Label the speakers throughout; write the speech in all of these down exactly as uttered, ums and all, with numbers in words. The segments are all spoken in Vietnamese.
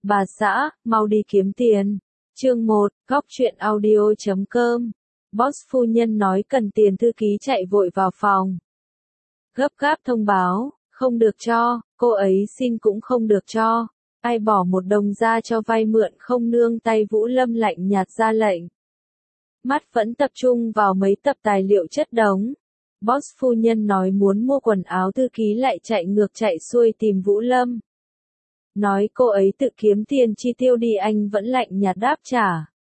Speaker 1: Bà xã, mau đi kiếm tiền. Chương một, góc truyện audio chấm com. Boss phu nhân nói cần tiền, thư ký chạy vội vào phòng. Gấp gáp thông báo, không được cho, cô ấy xin cũng không được cho. Ai bỏ một đồng ra cho vay mượn không nương tay. Vũ Lâm lạnh nhạt ra lệnh. Mắt vẫn tập trung vào mấy tập tài liệu chất đống. Boss phu nhân nói muốn mua quần áo, thư ký lại chạy ngược chạy xuôi tìm Vũ Lâm. Nói cô ấy tự kiếm tiền chi tiêu đi, anh vẫn lạnh nhạt đáp trả.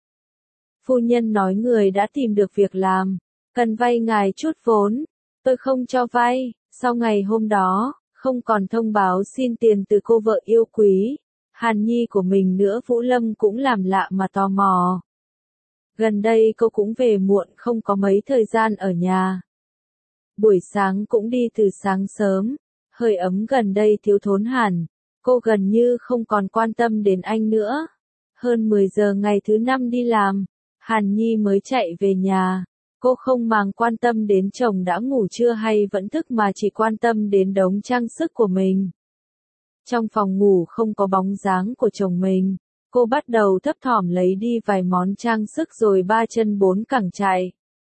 Speaker 1: Phu nhân nói người đã tìm được việc làm, cần vay ngài chút vốn, tôi không cho vay. Sau ngày hôm đó, không còn thông báo xin tiền từ cô vợ yêu quý, Hàn Nhi của mình nữa. Vũ Lâm cũng làm lạ mà tò mò. Gần đây cô cũng về muộn, không có mấy thời gian ở nhà. Buổi sáng cũng đi từ sáng sớm, hơi ấm gần đây thiếu thốn hẳn. Cô gần như không còn quan tâm đến anh nữa. Hơn mười giờ ngày thứ năm đi làm, Hàn Nhi mới chạy về nhà. Cô không màng quan tâm đến chồng đã ngủ chưa hay vẫn thức mà chỉ quan tâm đến đống trang sức của mình. Trong phòng ngủ không có bóng dáng của chồng mình, cô bắt đầu thấp thỏm lấy đi vài món trang sức rồi ba chân bốn cẳng chạy.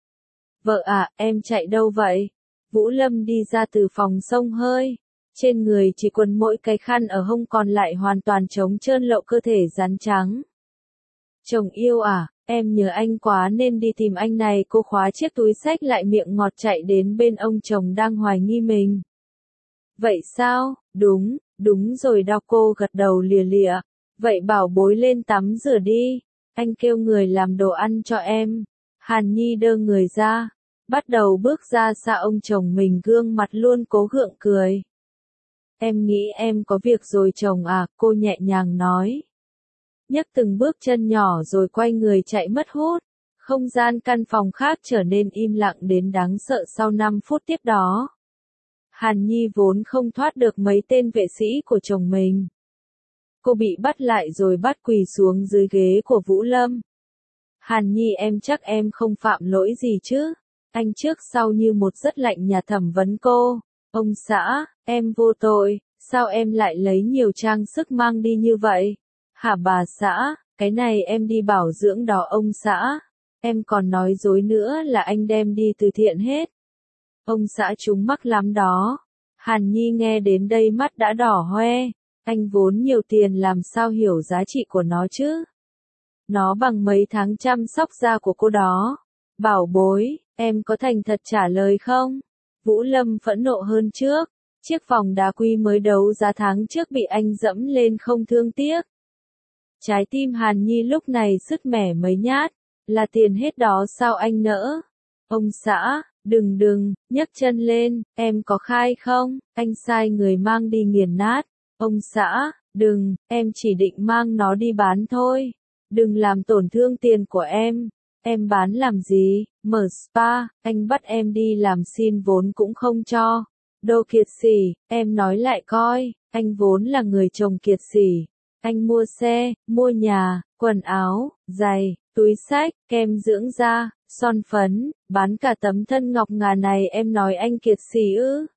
Speaker 1: Vợ à, em chạy đâu vậy? Vũ Lâm đi ra từ phòng xông hơi. Trên người chỉ quần mỗi cái khăn ở hông, còn lại hoàn toàn trống trơn, lộ cơ thể rắn trắng. Chồng yêu à, em nhớ anh quá nên đi tìm anh này. Cô khóa chiếc túi xách lại, miệng ngọt chạy đến bên ông chồng đang hoài nghi mình. Vậy sao? Đúng, đúng rồi đó, cô gật đầu lìa lịa. Vậy bảo bối lên tắm rửa đi, anh kêu người làm đồ ăn cho em. Hàn Nhi đơ người ra, bắt đầu bước ra xa ông chồng mình, gương mặt luôn cố gượng cười. Em nghĩ em có việc rồi chồng à, cô nhẹ nhàng nói. Nhấc từng bước chân nhỏ rồi quay người chạy mất hút. Không gian căn phòng khác trở nên im lặng đến đáng sợ sau năm phút tiếp đó. Hàn Nhi vốn không thoát được mấy tên vệ sĩ của chồng mình. Cô bị bắt lại rồi bắt quỳ xuống dưới ghế của Vũ Lâm. Hàn Nhi, em chắc em không phạm lỗi gì chứ? Anh trước sau như một rất lạnh nhạt thẩm vấn cô. Ông xã, em vô tội, sao em lại lấy nhiều trang sức mang đi như vậy? Hả bà xã, cái này em đi bảo dưỡng đó ông xã. Em còn nói dối nữa là anh đem đi từ thiện hết. Ông xã chúng mắc lắm đó. Hàn Nhi nghe đến đây mắt đã đỏ hoe. Anh vốn nhiều tiền làm sao hiểu giá trị của nó chứ? Nó bằng mấy tháng chăm sóc da của cô đó. Bảo bối, em có thành thật trả lời không? Vũ Lâm phẫn nộ hơn trước. Chiếc vòng đá quý mới đấu giá tháng trước bị anh dẫm lên không thương tiếc. Trái tim Hàn Nhi lúc này sứt mẻ mấy nhát. Là tiền hết đó sao anh nỡ? Ông xã, đừng đừng, nhấc chân lên, em có khai không? Anh sai người mang đi nghiền nát. Ông xã, đừng, em chỉ định mang nó đi bán thôi. Đừng làm tổn thương tiền của em. Em bán làm gì? Mở spa, anh bắt em đi làm xin vốn cũng không cho. Đồ kiệt sỉ, em nói lại coi, anh vốn là người chồng kiệt sỉ. Anh mua xe, mua nhà, quần áo, giày, túi xách, kem dưỡng da, son phấn, bán cả tấm thân ngọc ngà này, em nói anh kiệt sỉ ư?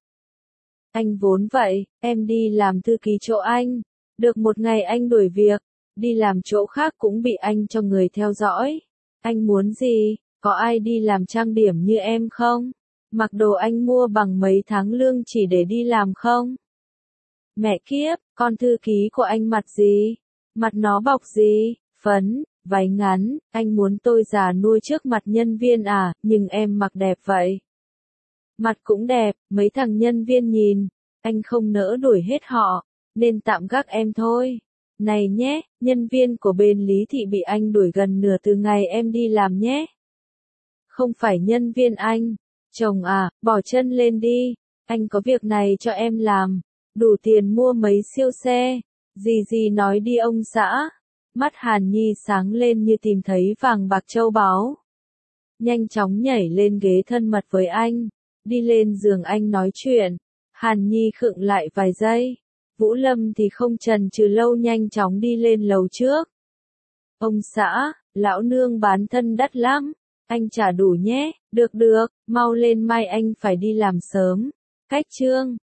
Speaker 1: Anh vốn vậy, em đi làm thư ký chỗ anh. Được một ngày anh đuổi việc, đi làm chỗ khác cũng bị anh cho người theo dõi. Anh muốn gì? Có ai đi làm trang điểm như em không? Mặc đồ anh mua bằng mấy tháng lương chỉ để đi làm không? Mẹ kiếp, con thư ký của anh mặt gì? Mặt nó bọc gì? Phấn, váy ngắn, anh muốn tôi già nuôi trước mặt nhân viên à, nhưng em mặc đẹp vậy. Mặt cũng đẹp, mấy thằng nhân viên nhìn, anh không nỡ đuổi hết họ, nên tạm gác em thôi. Này nhé, nhân viên của bên Lý Thị bị anh đuổi gần nửa từ ngày em đi làm nhé. Không phải nhân viên anh. Chồng à, bỏ chân lên đi, anh có việc này cho em làm, đủ tiền mua mấy siêu xe. Gì gì nói đi ông xã. Mắt Hàn Nhi sáng lên như tìm thấy vàng bạc châu báu. Nhanh chóng nhảy lên ghế thân mật với anh, đi lên giường anh nói chuyện. Hàn Nhi khựng lại vài giây. Vũ Lâm thì không chần chừ lâu, nhanh chóng đi lên lầu trước. Ông xã, lão nương bán thân đắt lắm, anh trả đủ nhé. Được được, mau lên, mai anh phải đi làm sớm. Cách chương